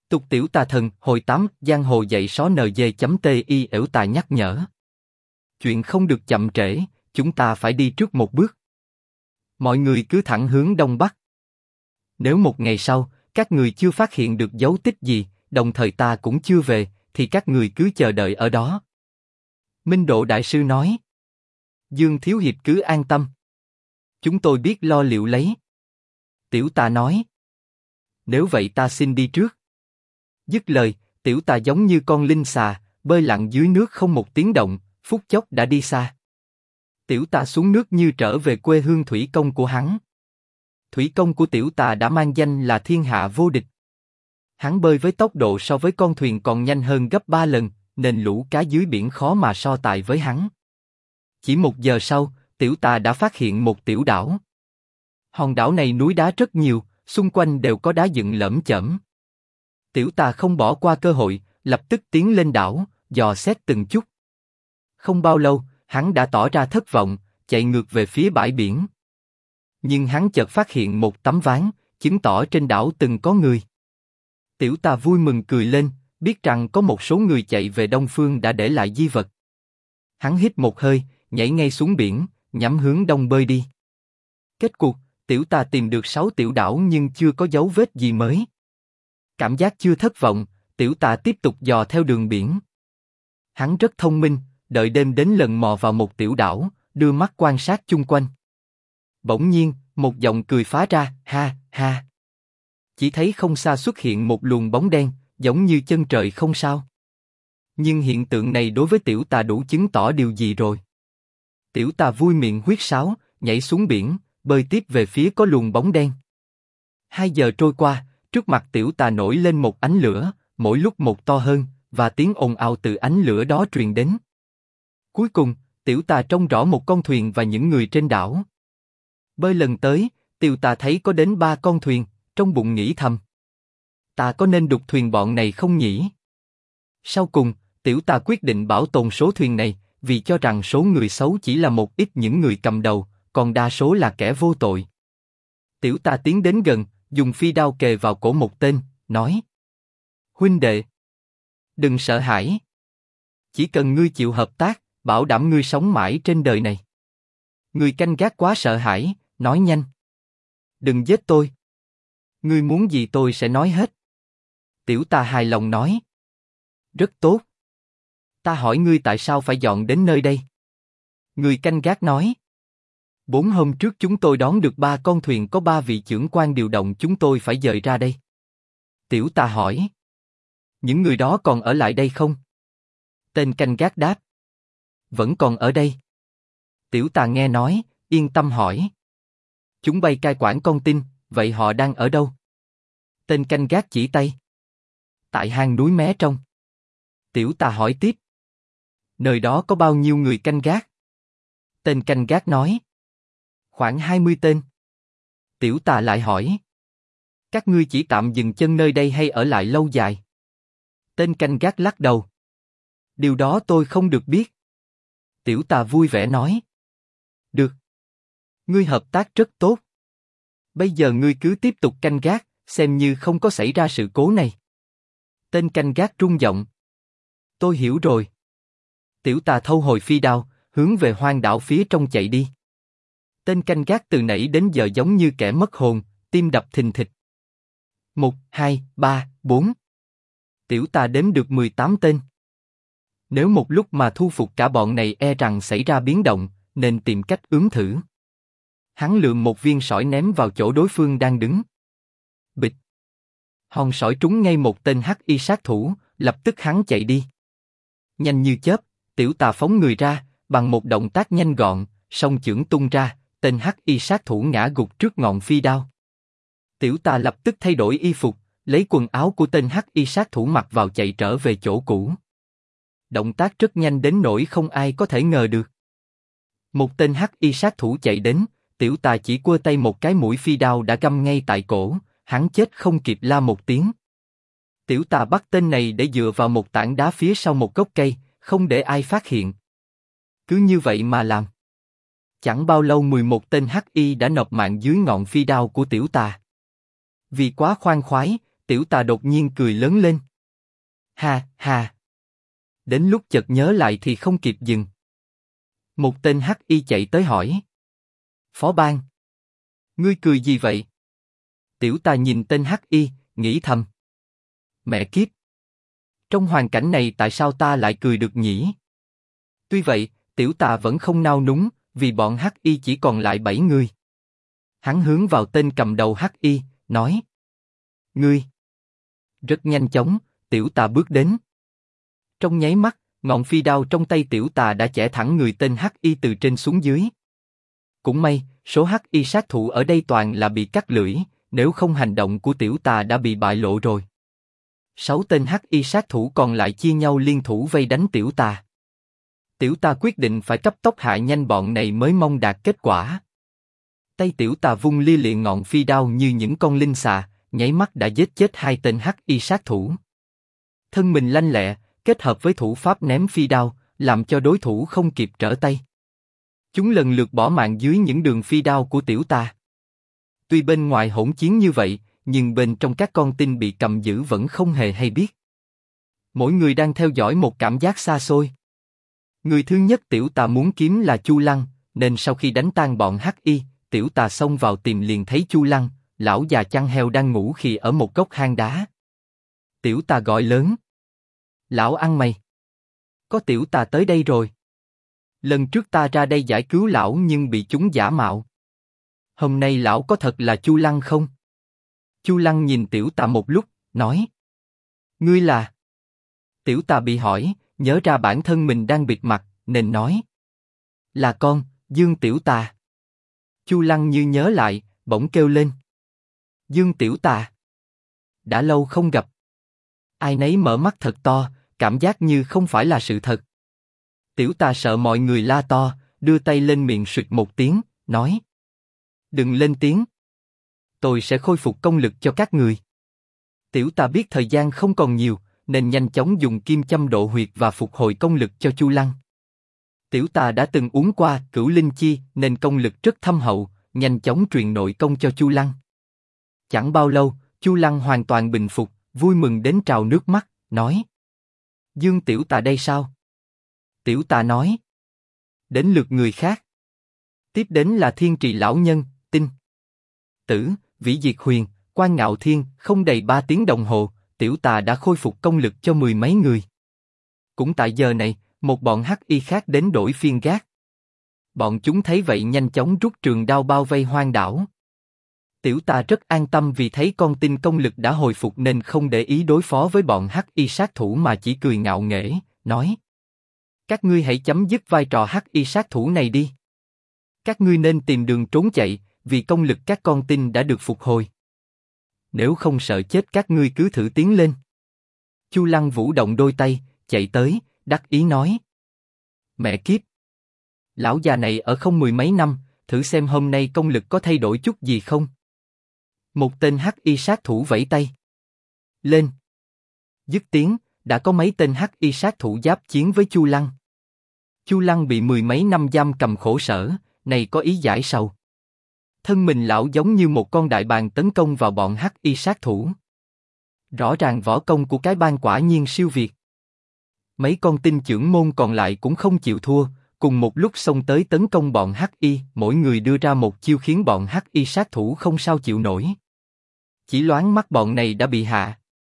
Tục tiểu tà thần, hồi 8, giang hồ dạy só NG.TI ẻo tài nhắc nhở. Chuyện không được chậm trễ, chúng ta phải đi trước một bước. Mọi người cứ thẳng hướng đông bắc. Nếu một ngày sau, các người chưa phát hiện được dấu tích gì, đồng thời ta cũng chưa về, thì các người cứ chờ đợi ở đó. Minh Độ Đại Sư nói. Dương Thiếu Hiệp cứ an tâm. Chúng tôi biết lo liệu lấy. Tiểu tà nói. Nếu vậy ta xin đi trước. Dứt lời, tiểu tà giống như con linh xà, bơi lặn dưới nước không một tiếng động, phút chốc đã đi xa. Tiểu tà xuống nước như trở về quê hương thủy công của hắn. Thủy công của tiểu tà đã mang danh là thiên hạ vô địch. Hắn bơi với tốc độ so với con thuyền còn nhanh hơn gấp 3 lần, nên lũ cá dưới biển khó mà so tài với hắn. Chỉ 1 giờ sau, tiểu tà đã phát hiện một tiểu đảo. Hòn đảo này núi đá rất nhiều, xung quanh đều có đá dựng lởm chởm. Tiểu tà không bỏ qua cơ hội, lập tức tiến lên đảo, dò xét từng chút. Không bao lâu, hắn đã tỏ ra thất vọng, chạy ngược về phía bãi biển. Nhưng hắn chợt phát hiện một tấm ván, chứng tỏ trên đảo từng có người. Tiểu tà vui mừng cười lên, biết rằng có một số người chạy về đông phương đã để lại di vật. Hắn hít một hơi, nhảy ngay xuống biển, nhắm hướng đông bơi đi. Kết cuộc, tiểu tà tìm được 6 tiểu đảo nhưng chưa có dấu vết gì mới. Cảm giác chưa thất vọng, tiểu tà tiếp tục dò theo đường biển. Hắn rất thông minh, đợi đêm đến lần mò vào một tiểu đảo, đưa mắt quan sát chung quanh. Bỗng nhiên, một giọng cười phá ra, ha, ha. Chỉ thấy không xa xuất hiện một luồng bóng đen, giống như chân trời không sao. Nhưng hiện tượng này đối với tiểu tà đủ chứng tỏ điều gì rồi. Tiểu tà vui miệng huýt sáo, nhảy xuống biển, bơi tiếp về phía có luồng bóng đen. 2 giờ trôi qua, trước mặt tiểu tà nổi lên một ánh lửa, mỗi lúc một to hơn, và tiếng ồn ào từ ánh lửa đó truyền đến. Cuối cùng, tiểu tà trông rõ một con thuyền và những người trên đảo. Bơi lần tới, tiểu tà thấy có đến 3 con thuyền, trong bụng nghĩ thầm. Ta có nên đục thuyền bọn này không nhỉ? Sau cùng, tiểu tà quyết định bảo tồn số thuyền này, vì cho rằng số người xấu chỉ là một ít những người cầm đầu, còn đa số là kẻ vô tội. Tiểu tà tiến đến gần, dùng phi đao kề vào cổ một tên, nói: Huynh đệ, đừng sợ hãi. Chỉ cần ngươi chịu hợp tác, bảo đảm ngươi sống mãi trên đời này. Người canh gác quá sợ hãi, nói nhanh. Đừng giết tôi. Ngươi muốn gì tôi sẽ nói hết. Tiểu tà hài lòng nói. Rất tốt. Ta hỏi ngươi tại sao phải dọn đến nơi đây? Người canh gác nói. 4 hôm trước chúng tôi đón được 3 con thuyền có 3 vị chưởng quan điều động chúng tôi phải dời ra đây. Tiểu tà hỏi. Những người đó còn ở lại đây không? Tên canh gác đáp. Vẫn còn ở đây. Tiểu tà nghe nói, yên tâm hỏi. Chúng bay cai quản con tin, vậy họ đang ở đâu? Tên canh gác chỉ tay. Tại hang núi Mé Trong. Tiểu tà hỏi tiếp. Nơi đó có bao nhiêu người canh gác? Tên canh gác nói. Khoảng 20 tên. Tiểu tà lại hỏi. Các ngươi chỉ tạm dừng chân nơi đây hay ở lại lâu dài? Tên canh gác lắc đầu. Điều đó tôi không được biết. Tiểu tà vui vẻ nói. Được. Ngươi hợp tác rất tốt. Bây giờ ngươi cứ tiếp tục canh gác, xem như không có xảy ra sự cố này. Tên canh gác rung giọng. Tôi hiểu rồi. Tiểu tà thâu hồi phi đao, hướng về hoang đảo phía trong chạy đi. Tên canh gác từ nãy đến giờ giống như kẻ mất hồn, tim đập thình thịch. 1, 2, 3, 4. Tiểu tà đếm được 18 tên. Nếu một lúc mà thu phục cả bọn này e rằng xảy ra biến động, nên tìm cách ướm thử. Hắn lượm một viên sỏi ném vào chỗ đối phương đang đứng. Bịch. Hòn sỏi trúng ngay một tên hắc y sát thủ, lập tức hắn chạy đi. Nhanh như chớp, tiểu tà phóng người ra, bằng một động tác nhanh gọn, song chưởng tung ra, tên hắc y sát thủ ngã gục trước ngọn phi đao. Tiểu tà lập tức thay đổi y phục, lấy quần áo của tên hắc y sát thủ mặc vào chạy trở về chỗ cũ. Động tác rất nhanh đến nỗi không ai có thể ngờ được. Một tên hắc y sát thủ chạy đến, tiểu tà chỉ quơ tay một cái mũi phi đao đã găm ngay tại cổ, hắn chết không kịp la một tiếng. Tiểu tà bắt tên này để dựa vào một tảng đá phía sau một gốc cây, không để ai phát hiện. Cứ như vậy mà làm. Chẳng bao lâu 11 tên hắc y đã nộp mạng dưới ngọn phi đao của tiểu tà. Vì quá khoan khoái, Tiểu Tà đột nhiên cười lớn lên. Ha ha. Đến lúc chợt nhớ lại thì không kịp dừng. Một tên hắc y chạy tới hỏi. Phó Bang, ngươi cười gì vậy? Tiểu Tà nhìn tên hắc y, nghĩ thầm. Mẹ kiếp. Trong hoàn cảnh này tại sao ta lại cười được nhỉ? Tuy vậy, Tiểu Tà vẫn không nao núng, vì bọn hắc y chỉ còn lại 7 người. Hắn hướng vào tên cầm đầu hắc y, nói. Ngươi. Rất nhanh chóng, Tiểu Tà bước đến. Trong nháy mắt, ngọn phi đao trong tay Tiểu Tà đã chẻ thẳng người tên hắc y từ trên xuống dưới. Cũng may, số hắc y sát thủ ở đây toàn là bị cắt lưỡi, nếu không hành động của Tiểu Tà đã bị bại lộ rồi. 6 tên hắc y sát thủ còn lại chia nhau liên thủ vây đánh Tiểu Tà. Tiểu Tà quyết định phải cấp tốc hạ nhanh bọn này mới mong đạt kết quả. Tay Tiểu Tà vung lia lịa ngọn phi đao như những con linh xà, nháy mắt đã giết chết 2 tên hắc y sát thủ. Thân mình lanh lẹ, kết hợp với thủ pháp ném phi đao, làm cho đối thủ không kịp trở tay. Chúng lần lượt bỏ mạng dưới những đường phi đao của Tiểu Tà. Tuy bên ngoài hỗn chiến như vậy, nhưng bên trong các con tin bị cầm giữ vẫn không hề hay biết. Mỗi người đang theo dõi một cảm giác xa xôi. Người thứ nhất Tiểu Tà muốn kiếm là Chu Lăng, nên sau khi đánh tan bọn hắc y, Tiểu Tà xông vào tìm liền thấy Chu Lăng, lão già chăn heo đang ngủ khì ở một góc hang đá. Tiểu Tà gọi lớn. Lão ăn mày. Có Tiểu Tà tới đây rồi. Lần trước ta ra đây giải cứu lão nhưng bị chúng giả mạo. Hôm nay lão có thật là Chu Lăng không? Chu Lăng nhìn Tiểu Tà một lúc, nói. Ngươi là? Tiểu Tà bị hỏi, nhớ ra bản thân mình đang bịt mặt, nên nói. Là con, Dương Tiểu Tà. Chu Lăng như nhớ lại, bỗng kêu lên. Dương Tiểu Tà. Đã lâu không gặp. Ai nấy mở mắt thật to, cảm giác như không phải là sự thật. Tiểu Tà sợ mọi người la to, đưa tay lên miệng suyệt một tiếng, nói. Đừng lên tiếng. Tôi sẽ khôi phục công lực cho các người. Tiểu Tà biết thời gian không còn nhiều, nên nhanh chóng dùng kim châm độ huyệt và phục hồi công lực cho Chu Lăng. Tiểu Tà đã từng uống qua Cửu Linh Chi nên công lực rất thâm hậu, nhanh chóng truyền nội công cho Chu Lăng. Chẳng bao lâu, Chu Lăng hoàn toàn bình phục, vui mừng đến trào nước mắt, nói. Dương Tiểu Tà đây sao? Tiểu Tà nói. Đến lượt người khác. Tiếp đến là Thiên Trì Lão Nhân, Tinh Tử, Vĩ Diệt Huyền, Quan Ngạo Thiên, không đầy 3 tiếng đồng hồ, Tiểu Tà đã khôi phục công lực cho 10 mấy người. Cũng tại giờ này, một bọn hắc y khác đến đổi phiên gác. Bọn chúng thấy vậy nhanh chóng rút trường đao bao vây Hoang Đảo. Tiểu Tà rất an tâm vì thấy con tin công lực đã hồi phục nên không để ý đối phó với bọn hắc y sát thủ mà chỉ cười ngạo nghễ, nói. Các ngươi hãy chấm dứt vai trò hắc y sát thủ này đi. Các ngươi nên tìm đường trốn chạy, vì công lực các con tin đã được phục hồi. Nếu không sợ chết các ngươi cứ thử tiến lên. Chu Lăng vũ động đôi tay, chạy tới, đắc ý nói. Mẹ kiếp! Lão già này ở không 10 mấy năm, thử xem hôm nay công lực có thay đổi chút gì không? Một tên hắc y sát thủ vẫy tay. Lên! Dứt tiếng, đã có mấy tên hắc y sát thủ giáp chiến với Chu Lăng. Chu Lăng bị 10 mấy năm giam cầm khổ sở, này có ý giải sầu. Thân mình lão giống như một con đại bàng tấn công vào bọn hắc y sát thủ. Rõ ràng võ công của cái bang quả nhiên siêu việt. Mấy con tinh chưởng môn còn lại cũng không chịu thua, cùng một lúc xông tới tấn công bọn hắc y, mỗi người đưa ra một chiêu khiến bọn hắc y sát thủ không sao chịu nổi. Chỉ loáng mắt bọn này đã bị hạ.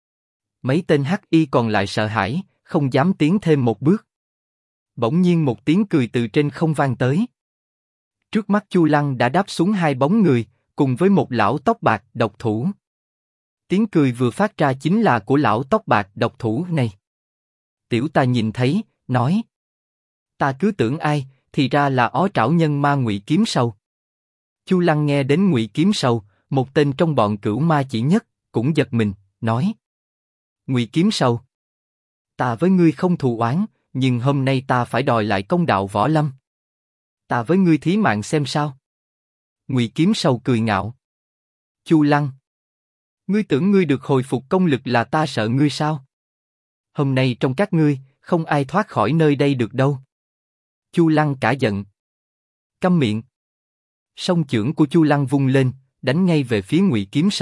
Mấy tên hắc y còn lại sợ hãi, không dám tiến thêm một bước. Bỗng nhiên một tiếng cười từ trên không vang tới. Trước mắt Chu Lăng đã đáp xuống 2 bóng người, cùng với một lão tóc bạc độc thủ. Tiếng cười vừa phát ra chính là của lão tóc bạc độc thủ này. Tiểu Tà nhìn thấy, nói. Ta cứ tưởng ai, thì ra là Ó Trảo Nhân Ma Ngụy Kiếm Sầu. Chu Lăng nghe đến Ngụy Kiếm Sầu, một tên trong bọn Cửu Ma Chỉ Nhất, cũng giật mình, nói. Ngụy Kiếm Sầu. Ta với ngươi không thù oán, nhưng hôm nay ta phải đòi lại công đạo võ lâm. Ta với ngươi thí mạng xem sao. Ngụy Kiếm Sầu cười ngạo. Chu Lăng. Ngươi tưởng ngươi được hồi phục công lực là ta sợ ngươi sao? Hôm nay trong các ngươi, không ai thoát khỏi nơi đây được đâu. Chu Lăng cả giận. Câm miệng. Song chưởng của Chu Lăng vung lên, đánh ngay về phía Ngụy Kiếm Sầu,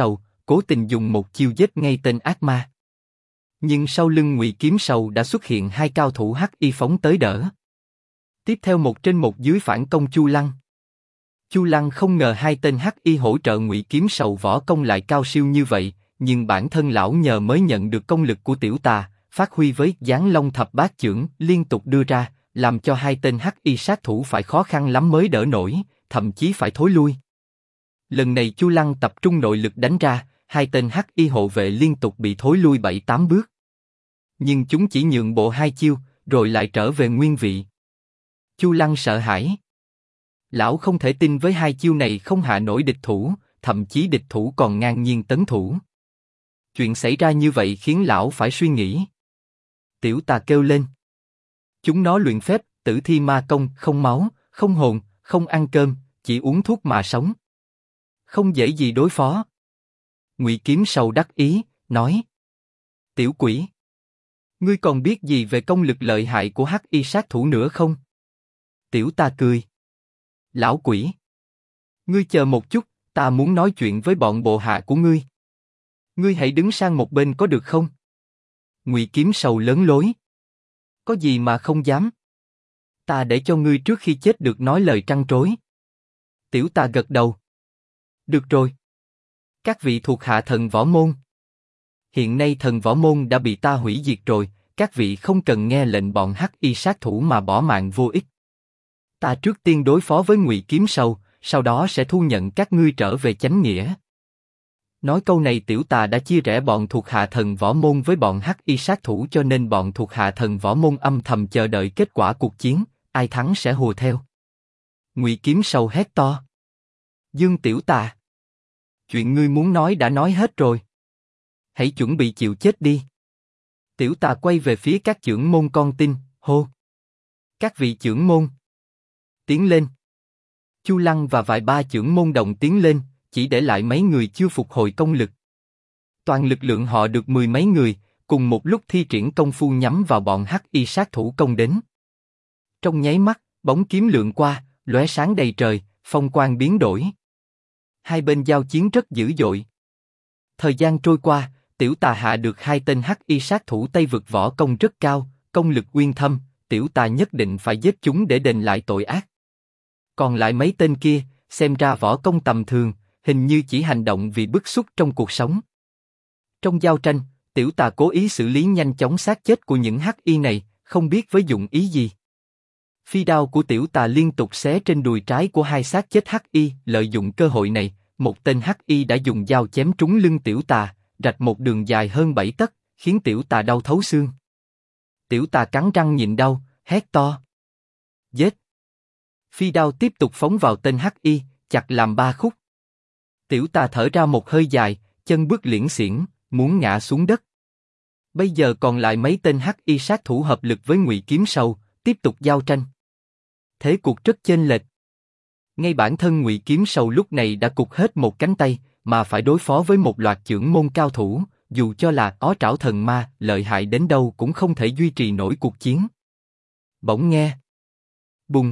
cố tình dùng một chiêu giết ngay tên ác ma. Nhưng sau lưng Ngụy Kiếm Sầu đã xuất hiện hai cao thủ hắc y phóng tới đỡ. Tiếp theo một trên một dưới phản công Chu Lăng. Chu Lăng không ngờ hai tên hắc y hỗ trợ Ngụy Kiếm Sầu võ công lại cao siêu như vậy, nhưng bản thân lão nhờ mới nhận được công lực của tiểu tà, phát huy với Giáng Long Thập Bát Chưởng liên tục đưa ra, làm cho hai tên hắc y sát thủ phải khó khăn lắm mới đỡ nổi, thậm chí phải thối lui. Lần này Chu Lăng tập trung nội lực đánh ra, hai tên hắc y hộ vệ liên tục bị thối lui 7-8 bước. Nhưng chúng chỉ nhượng bộ hai chiêu, rồi lại trở về nguyên vị. Chu Lăng sợ hãi. Lão không thể tin với hai chiêu này không hạ nổi địch thủ, thậm chí địch thủ còn ngang nhiên tấn thủ. Chuyện xảy ra như vậy khiến lão phải suy nghĩ. Tiểu tà kêu lên. Chúng nó luyện phép, tử thi ma công, không máu, không hồn, không ăn cơm, chỉ uống thuốc mà sống. Không dễ gì đối phó. Ngụy Kiếm Sầu đắc ý, nói. Tiểu quỷ. Ngươi còn biết gì về công lực lợi hại của hắc y sát thủ nữa không? Tiểu tà cười. Lão quỷ. Ngươi chờ một chút, ta muốn nói chuyện với bọn bộ hạ của ngươi. Ngươi hãy đứng sang một bên có được không? Ngụy Kiếm Sầu lớn lối. Có gì mà không dám? Ta để cho ngươi trước khi chết được nói lời trăn trối. Tiểu tà gật đầu. Được rồi. Các vị thuộc hạ thần võ môn. Hiện nay thần võ môn đã bị ta hủy diệt rồi, các vị không cần nghe lệnh bọn hắc y sát thủ mà bỏ mạng vô ích. Ta trước tiên đối phó với Ngụy Kiếm Sầu, sau đó sẽ thu nhận các ngươi trở về chánh nghĩa. Nói câu này tiểu tà đã chia rẽ bọn thuộc hạ thần võ môn với bọn hắc y sát thủ, cho nên bọn thuộc hạ thần võ môn âm thầm chờ đợi kết quả cuộc chiến, ai thắng sẽ hùa theo. Ngụy Kiếm Sầu hét to. Dương tiểu tà. Chuyện ngươi muốn nói đã nói hết rồi. Hãy chuẩn bị chịu chết đi. Tiểu tà quay về phía các chưởng môn con tin, hô. Các vị chưởng môn. Tiến lên. Chu Lăng và vài ba chưởng môn đồng tiến lên, chỉ để lại mấy người chưa phục hồi công lực. Toàn lực lượng họ được 10 mấy người, cùng một lúc thi triển công phu nhắm vào bọn hắc y sát thủ công đến. Trong nháy mắt, bóng kiếm lượn qua, lóe sáng đầy trời, phong quang biến đổi. Hai bên giao chiến rất dữ dội. Thời gian trôi qua, tiểu tà hạ được hai tên hắc y sát thủ Tây Vực võ công rất cao, công lực uyên thâm, tiểu tà nhất định phải giết chúng để đền lại tội ác. Còn lại mấy tên kia, xem ra võ công tầm thường, hình như chỉ hành động vì bức xúc trong cuộc sống. Trong giao tranh, tiểu tà cố ý xử lý nhanh chóng xác chết của những hắc y này, không biết với dụng ý gì. Phi đao của tiểu tà liên tục xé trên đùi trái của hai xác chết hắc y, lợi dụng cơ hội này, một tên hắc y đã dùng dao chém trúng lưng tiểu tà, rạch một đường dài hơn 7 tấc, khiến tiểu tà đau thấu xương. Tiểu tà cắn răng nhịn đau, hét to. Giết! Phi đao tiếp tục phóng vào tên hắc y, chặt làm 3 khúc. Tiểu tà thở ra một hơi dài, chân bước liễn xiển, muốn ngã xuống đất. Bây giờ còn lại mấy tên hắc y sát thủ hợp lực với Ngụy Kiếm Sầu, tiếp tục giao tranh. Thế cuộc rất chênh lệch. Ngay bản thân Ngụy Kiếm Sầu lúc này đã cụt hết một cánh tay, mà phải đối phó với một loạt chưởng môn cao thủ, dù cho là Ó Trảo Thần Ma lợi hại đến đâu cũng không thể duy trì nổi cuộc chiến. Bỗng nghe bùng,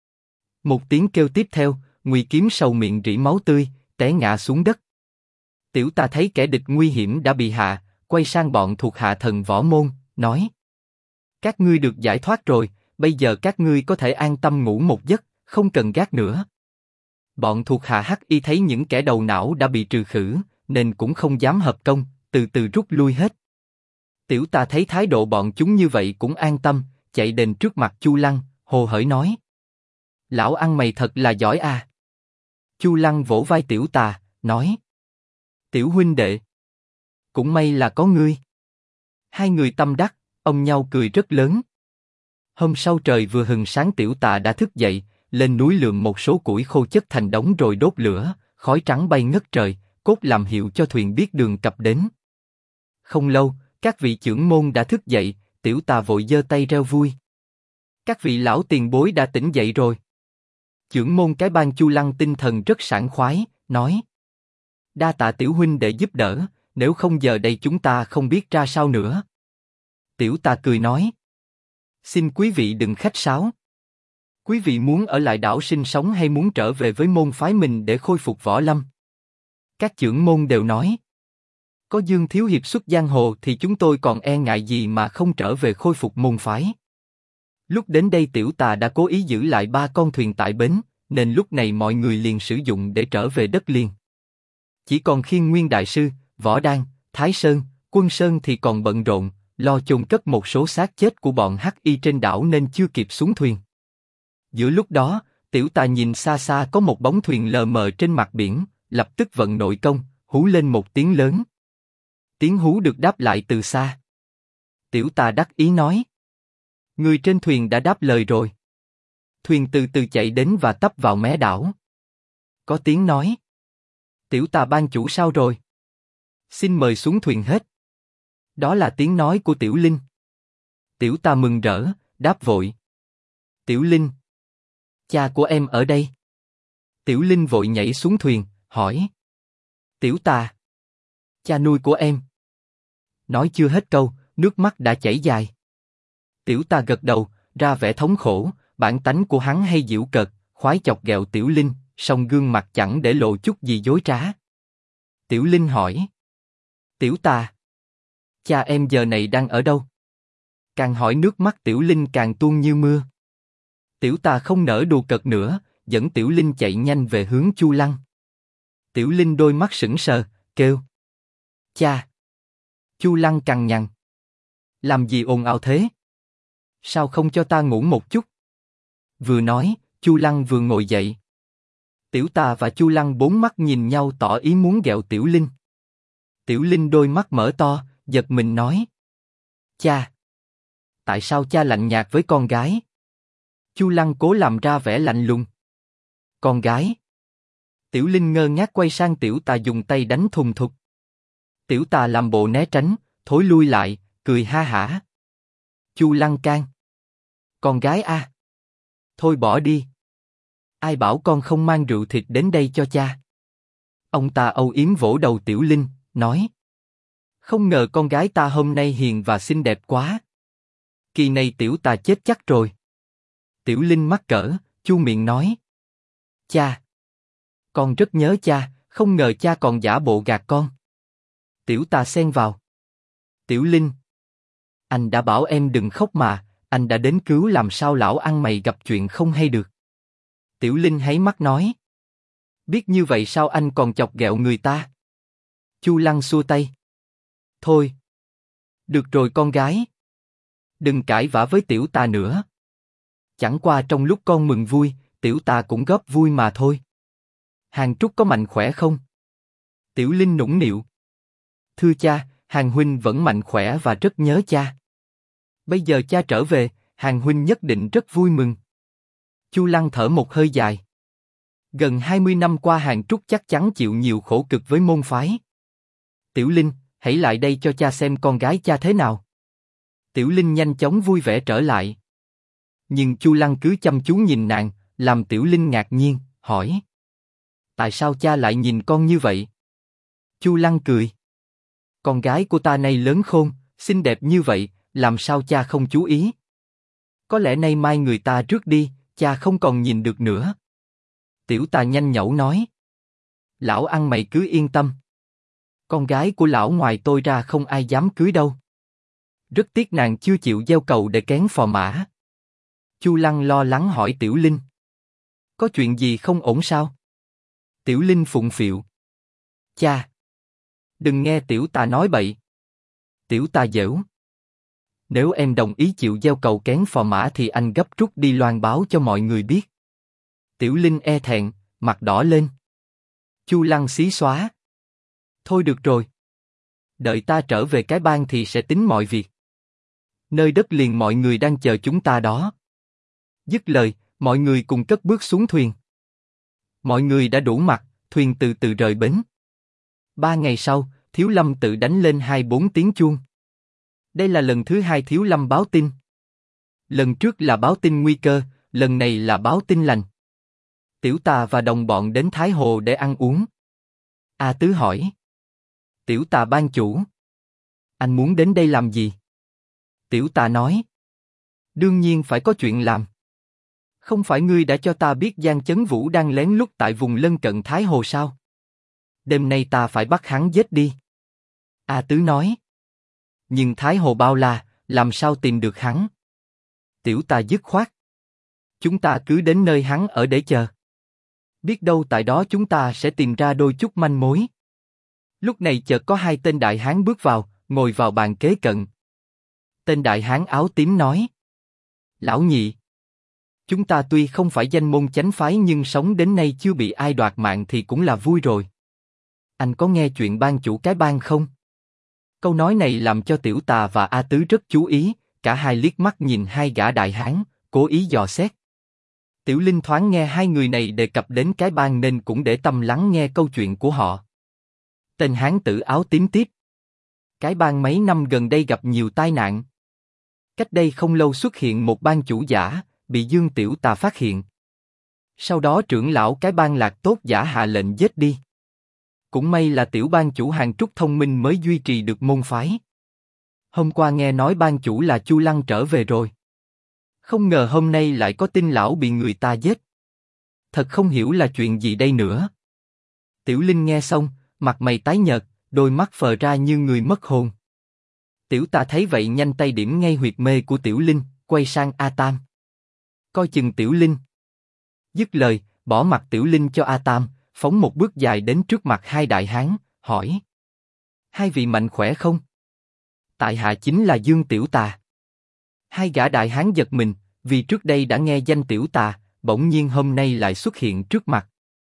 một tiếng kêu tiếp theo, Ngụy Kiếm Sầu miệng rỉ máu tươi, té ngã xuống đất. Tiểu tà thấy kẻ địch nguy hiểm đã bị hạ, quay sang bọn thuộc hạ thần võ môn, nói: các ngươi được giải thoát rồi, bây giờ các ngươi có thể an tâm ngủ một giấc, không cần gác nữa. Bọn thuộc hạ hắc y thấy những kẻ đầu não đã bị trừ khử, nên cũng không dám hợp công, từ từ rút lui hết. Tiểu tà thấy thái độ bọn chúng như vậy cũng an tâm, chạy đến trước mặt Chu Lăng, hồ hởi nói: lão ăn mày thật là giỏi à. Chu Lăng vỗ vai tiểu tà, nói: tiểu huynh đệ, cũng may là có ngươi. Hai người tâm đắc, ôm nhau cười rất lớn. Hôm sau trời vừa hừng sáng tiểu tà đã thức dậy, lên núi lượm một số củi khô chất thành đống rồi đốt lửa, khói trắng bay ngất trời, cốt làm hiệu cho thuyền biết đường cập đến. Không lâu, các vị chưởng môn đã thức dậy, tiểu tà vội giơ tay reo vui. Các vị lão tiền bối đã tỉnh dậy rồi. Chưởng môn cái bang Chu Lăng tinh thần rất sảng khoái, nói: đa tạ tiểu huynh để giúp đỡ, nếu không giờ đây chúng ta không biết ra sao nữa. Tiểu tà cười nói: xin quý vị đừng khách sáo. Quý vị muốn ở lại đảo sinh sống hay muốn trở về với môn phái mình để khôi phục võ lâm? Các chưởng môn đều nói: Có Dương thiếu hiệp xuất giang hồ thì chúng tôi còn e ngại gì mà không trở về khôi phục môn phái. Lúc đến đây Tiểu Tà đã cố ý giữ lại 3 con thuyền tại bến, nên lúc này mọi người liền sử dụng để trở về đất liền. Chỉ còn Khiên Nguyên đại sư, Võ Đan, Thái Sơn, Quân Sơn thì còn bận rộn, lo chôn cất một số xác chết của bọn Hắc Y trên đảo nên chưa kịp xuống thuyền. Giữa lúc đó, Tiểu Tà nhìn xa xa có một bóng thuyền lờ mờ trên mặt biển, lập tức vận nội công, hú lên một tiếng lớn. Tiếng hú được đáp lại từ xa. Tiểu Tà đắc ý nói: người trên thuyền đã đáp lời rồi. Thuyền từ từ chạy đến và tấp vào mé đảo. Có tiếng nói: Tiểu Tà ban chủ sao rồi? Xin mời xuống thuyền hết. Đó là tiếng nói của Tiểu Linh. Tiểu Tà mừng rỡ, đáp vội: Tiểu Linh, cha của em ở đây. Tiểu Linh vội nhảy xuống thuyền, hỏi: Tiểu Tà, cha nuôi của em. Nói chưa hết câu, nước mắt đã chảy dài. Tiểu Tà gật đầu, ra vẻ thống khổ, bản tánh của hắn hay giễu cợt, khoái chọc ghẹo Tiểu Linh, song gương mặt chẳng để lộ chút gì dối trá. Tiểu Linh hỏi: Tiểu Tà, cha em giờ này đang ở đâu? Càng hỏi nước mắt Tiểu Linh càng tuôn như mưa. Tiểu Tà không nỡ đùa cợt nữa, dẫn Tiểu Linh chạy nhanh về hướng Chu Lăng. Tiểu Linh đôi mắt sững sờ, kêu: Cha! Chu Lăng cằn nhằn: Làm gì ồn ào thế? Sao không cho ta ngủ một chút? Vừa nói, Chu Lăng vừa ngồi dậy. Tiểu Tà và Chu Lăng bốn mắt nhìn nhau tỏ ý muốn ghẹo Tiểu Linh. Tiểu Linh đôi mắt mở to, giật mình nói: Cha! Tại sao cha lạnh nhạt với con gái? Chu Lăng cố làm ra vẻ lạnh lùng. Con gái? Tiểu Linh ngơ ngác quay sang Tiểu Tà dùng tay đánh thùng thục. Tiểu Tà làm bộ né tránh, thối lui lại, cười ha hả. Chu Lăng can: Con gái a, thôi bỏ đi. Ai bảo con không mang rượu thịt đến đây cho cha? Ông ta âu yếm vỗ đầu Tiểu Linh, nói: Không ngờ con gái ta hôm nay hiền và xinh đẹp quá. Kỳ này Tiểu Tà chết chắc rồi. Tiểu Linh mắc cỡ, chu miệng nói: Cha! Con rất nhớ cha, không ngờ cha còn giả bộ gạt con. Tiểu Tà xen vào: Tiểu Linh! Anh đã bảo em đừng khóc mà, anh đã đến cứu làm sao lão ăn mày gặp chuyện không hay được. Tiểu Linh háy mắt nói: Biết như vậy sao anh còn chọc ghẹo người ta? Chu Lăng xua tay: Thôi! Được rồi con gái. Đừng cãi vã với Tiểu Tà nữa. Chẳng qua trong lúc con mừng vui, Tiểu Tà cũng góp vui mà thôi. Hàng Trúc có mạnh khỏe không? Tiểu Linh nũng nịu: Thưa cha, Hàng huynh vẫn mạnh khỏe và rất nhớ cha. Bây giờ cha trở về, Hàng huynh nhất định rất vui mừng. Chu Lăng thở một hơi dài. Gần 20 năm qua Hàng Trúc chắc chắn chịu nhiều khổ cực với môn phái. Tiểu Linh, hãy lại đây cho cha xem con gái cha thế nào. Tiểu Linh nhanh chóng vui vẻ trở lại. Nhưng Chu Lăng cứ chăm chú nhìn nàng, làm Tiểu Linh ngạc nhiên, hỏi: Tại sao cha lại nhìn con như vậy? Chu Lăng cười: Con gái của ta nay lớn khôn, xinh đẹp như vậy, làm sao cha không chú ý? Có lẽ nay mai người ta rước đi, cha không còn nhìn được nữa. Tiểu Tà nhanh nhẩu nói: Lão ăn mày cứ yên tâm. Con gái của lão ngoài tôi ra không ai dám cưới đâu. Rất tiếc nàng chưa chịu gieo cầu để kén phò mã. Chu Lăng lo lắng hỏi Tiểu Linh: Có chuyện gì không ổn sao? Tiểu Linh phụng phịu: Cha! Đừng nghe Tiểu Tà nói bậy. Tiểu Tà giễu: Nếu em đồng ý chịu gieo cầu kén phò mã thì anh gấp rút đi loan báo cho mọi người biết. Tiểu Linh e thẹn, mặt đỏ lên. Chu Lăng xí xóa: Thôi được rồi. Đợi ta trở về cái bang thì sẽ tính mọi việc. Nơi đất liền mọi người đang chờ chúng ta đó. Dứt lời, mọi người cùng cất bước xuống thuyền. Mọi người đã đủ mặt, thuyền từ từ rời bến. 3 ngày sau, Thiếu Lâm tự đánh lên 2-4 tiếng chuông. Đây là lần thứ 2 Thiếu Lâm báo tin. Lần trước là báo tin nguy cơ, lần này là báo tin lành. Tiểu Tà và đồng bọn đến Thái Hồ để ăn uống. A Tứ hỏi: Tiểu Tà ban chủ, anh muốn đến đây làm gì? Tiểu Tà nói: Đương nhiên phải có chuyện làm. Không phải ngươi đã cho ta biết Giang Chấn Vũ đang lén lút tại vùng lân cận Thái Hồ sao? Đêm nay ta phải bắt hắn giết đi. A Tứ nói. Nhưng Thái Hồ bao la, làm sao tìm được hắn? Tiểu Tà dứt khoát. Chúng ta cứ đến nơi hắn ở để chờ. Biết đâu tại đó chúng ta sẽ tìm ra đôi chút manh mối. Lúc này chợt có hai tên đại hán bước vào, ngồi vào bàn kế cận. Tên đại hán áo tím nói. Lão nhị. Chúng ta tuy không phải danh môn chánh phái nhưng sống đến nay chưa bị ai đoạt mạng thì cũng là vui rồi. Anh có nghe chuyện ban chủ cái bang không? Câu nói này làm cho Tiểu Tà và A Tứ rất chú ý, cả hai liếc mắt nhìn hai gã đại hán, cố ý dò xét. Tiểu Linh thoáng nghe hai người này đề cập đến cái bang nên cũng để tâm lắng nghe câu chuyện của họ. Tên hán tử áo tím tiếp. Cái bang mấy năm gần đây gặp nhiều tai nạn. Cách đây không lâu xuất hiện một bang chủ giả, bị Dương Tiểu Tà phát hiện. Sau đó trưởng lão cái bang Lạc Tốt giả hạ lệnh giết đi. Cũng may là tiểu bang chủ Hàn Trúc thông minh mới duy trì được môn phái. Hôm qua nghe nói bang chủ là Chu Lăng trở về rồi. Không ngờ hôm nay lại có tin lão bị người ta giết. Thật không hiểu là chuyện gì đây nữa. Tiểu Linh nghe xong, mặt mày tái nhợt, đôi mắt phờ ra như người mất hồn. Tiểu Tà thấy vậy nhanh tay điểm ngay huyệt mê của Tiểu Linh, quay sang A Tam. Coi chừng Tiểu Linh. Dứt lời, bỏ mặt Tiểu Linh cho A Tam, phóng một bước dài đến trước mặt hai đại hán, hỏi. Hai vị mạnh khỏe không? Tại hạ chính là Dương Tiểu Tà. Hai gã đại hán giật mình, vì trước đây đã nghe danh Tiểu Tà, bỗng nhiên hôm nay lại xuất hiện trước mặt.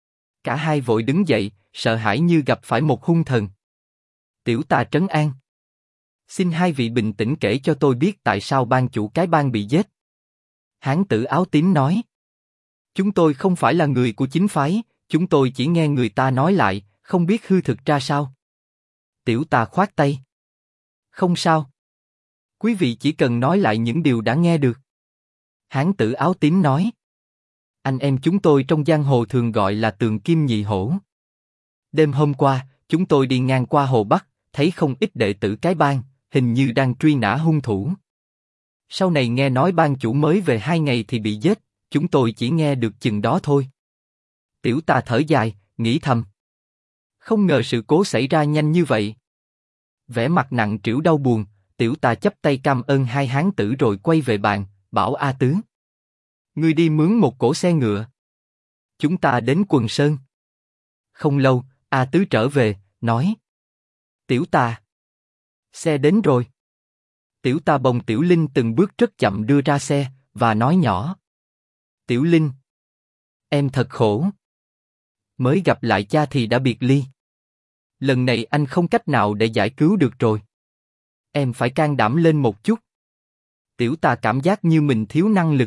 Cả hai vội đứng dậy, sợ hãi như gặp phải một hung thần. Tiểu Tà trấn an. Xin hai vị bình tĩnh kể cho tôi biết tại sao ban chủ cái bang bị giết. Hán tử áo tím nói. Chúng tôi không phải là người của chính phái, chúng tôi chỉ nghe người ta nói lại, không biết hư thực ra sao. Tiểu Tà khoát tay. Không sao. Quý vị chỉ cần nói lại những điều đã nghe được. Hán tử áo tím nói. Anh em chúng tôi trong giang hồ thường gọi là Tường Kim Nhị Hổ. Đêm hôm qua, chúng tôi đi ngang qua hồ Bắc, thấy không ít đệ tử cái bang, hình như đang truy nã hung thủ. Sau này nghe nói bang chủ mới về 2 ngày thì bị giết, chúng tôi chỉ nghe được chừng đó thôi. Tiểu Tà thở dài, nghĩ thầm. Không ngờ sự cố xảy ra nhanh như vậy. Vẻ mặt nặng trĩu đau buồn, Tiểu Tà chắp tay cảm ơn hai hán tử rồi quay về bàn, bảo A Tứ. Ngươi đi mướn một cỗ xe ngựa. Chúng ta đến Quần Sơn. Không lâu, A Tứ trở về, nói. Tiểu Tà. Xe đến rồi. Tiểu Tà bồng Tiểu Linh từng bước rất chậm đưa ra xe, và nói nhỏ. Tiểu Linh. Em thật khổ. Mới gặp lại cha thì đã biệt ly. Lần này anh không cách nào để giải cứu được rồi. Em phải can đảm lên một chút. Tiểu Tà cảm giác như mình thiếu năng lực.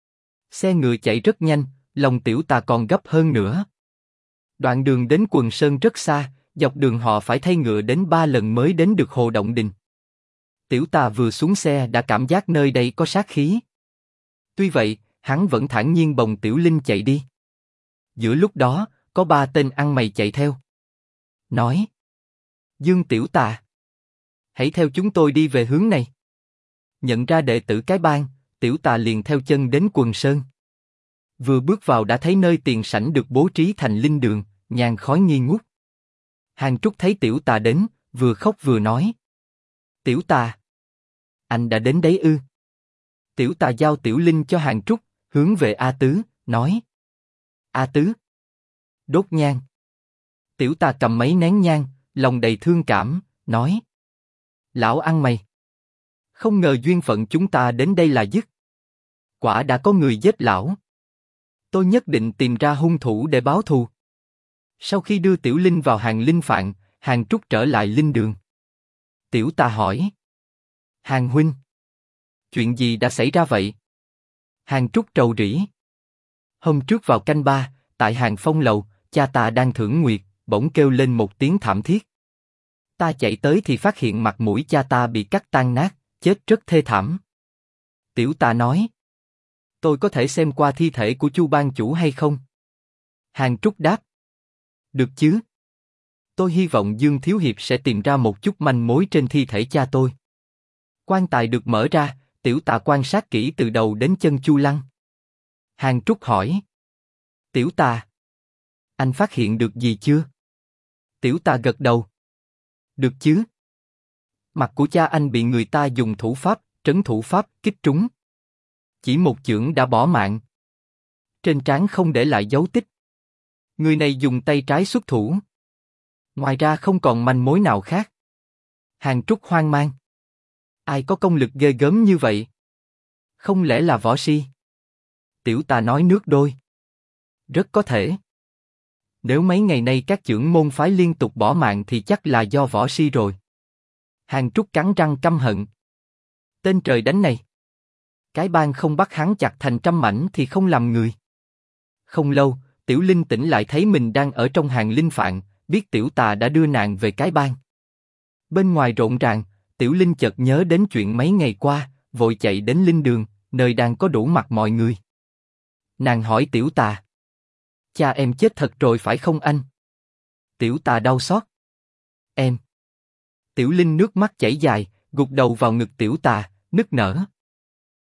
Xe ngựa chạy rất nhanh, lòng Tiểu Tà còn gấp hơn nữa. Đoạn đường đến Quần Sơn rất xa, dọc đường họ phải thay ngựa đến 3 lần mới đến được Hồ Động Đình. Tiểu Tà vừa xuống xe đã cảm giác nơi đây có sát khí. Tuy vậy, hắn vẫn thản nhiên bồng Tiểu Linh chạy đi. Giữa lúc đó, có 3 tên ăn mày chạy theo. Nói. Dương Tiểu Tà. Hãy theo chúng tôi đi về hướng này. Nhận ra đệ tử cái bang, Tiểu Tà liền theo chân đến Quần Sơn. Vừa bước vào đã thấy nơi tiền sảnh được bố trí thành linh đường, nhàn khói nghi ngút. Hàn Trúc thấy Tiểu Tà đến, vừa khóc vừa nói. Tiểu Tà. Anh đã đến đấy ư? Tiểu Tà giao Tiểu Linh cho Hàn Trúc, hướng về A Tứ, nói. A Tứ. Đốt nhang. Tiểu Tà cầm mấy nén nhang, lòng đầy thương cảm, nói. Lão ăn mày. Không ngờ duyên phận chúng ta đến đây là dứt. Quả đã có người giết lão. Tôi nhất định tìm ra hung thủ để báo thù. Sau khi đưa Tiểu Linh vào hàng linh phạn, Hàn Trúc trở lại linh đường. Tiểu Tà hỏi. Hàn huynh. Chuyện gì đã xảy ra vậy? Hàn Trúc rầu rĩ. Hôm trước vào canh 3, tại Hàn Phong lầu, cha ta đang thưởng nguyệt, bỗng kêu lên một tiếng thảm thiết. Ta chạy tới thì phát hiện mặt mũi cha ta bị cắt tan nát, chết rất thê thảm. Tiểu Tà nói. Tôi có thể xem qua thi thể của Chu bang chủ hay không? Hàn Trúc đáp. Được chứ. Tôi hy vọng Dương Thiếu Hiệp sẽ tìm ra một chút manh mối trên thi thể cha tôi. Quan tài được mở ra, Tiểu Tà quan sát kỹ từ đầu đến chân Chu Lăng. Hàn Trúc hỏi. Tiểu Tà. Anh phát hiện được gì chưa? Tiểu Tà gật đầu. Được chứ. Mặt của cha anh bị người ta dùng thủ pháp, trấn thủ pháp, kích trúng. Chỉ một chưởng đã bỏ mạng. Trên trán không để lại dấu tích. Người này dùng tay trái xuất thủ. Ngoài ra không còn manh mối nào khác. Hàn Trúc hoang mang. Ai có công lực ghê gớm như vậy? Không lẽ là võ si? Tiểu Tà nói nước đôi. Rất có thể. Nếu mấy ngày nay các chưởng môn phái liên tục bỏ mạng thì chắc là do võ si rồi. Hàn Trúc cắn răng căm hận. Tên trời đánh này. Cái bang không bắt hắn chặt thành trăm mảnh thì không làm người. Không lâu, Tiểu Linh tỉnh lại thấy mình đang ở trong hàng linh phạn, biết Tiểu Tà đã đưa nàng về cái bang. Bên ngoài rộn ràng, Tiểu Linh chợt nhớ đến chuyện mấy ngày qua, vội chạy đến linh đường, nơi đang có đủ mặt mọi người. Nàng hỏi Tiểu Tà. Cha em chết thật rồi phải không anh? Tiểu Tà đau xót. Em. Tiểu Linh nước mắt chảy dài, gục đầu vào ngực Tiểu Tà, nức nở.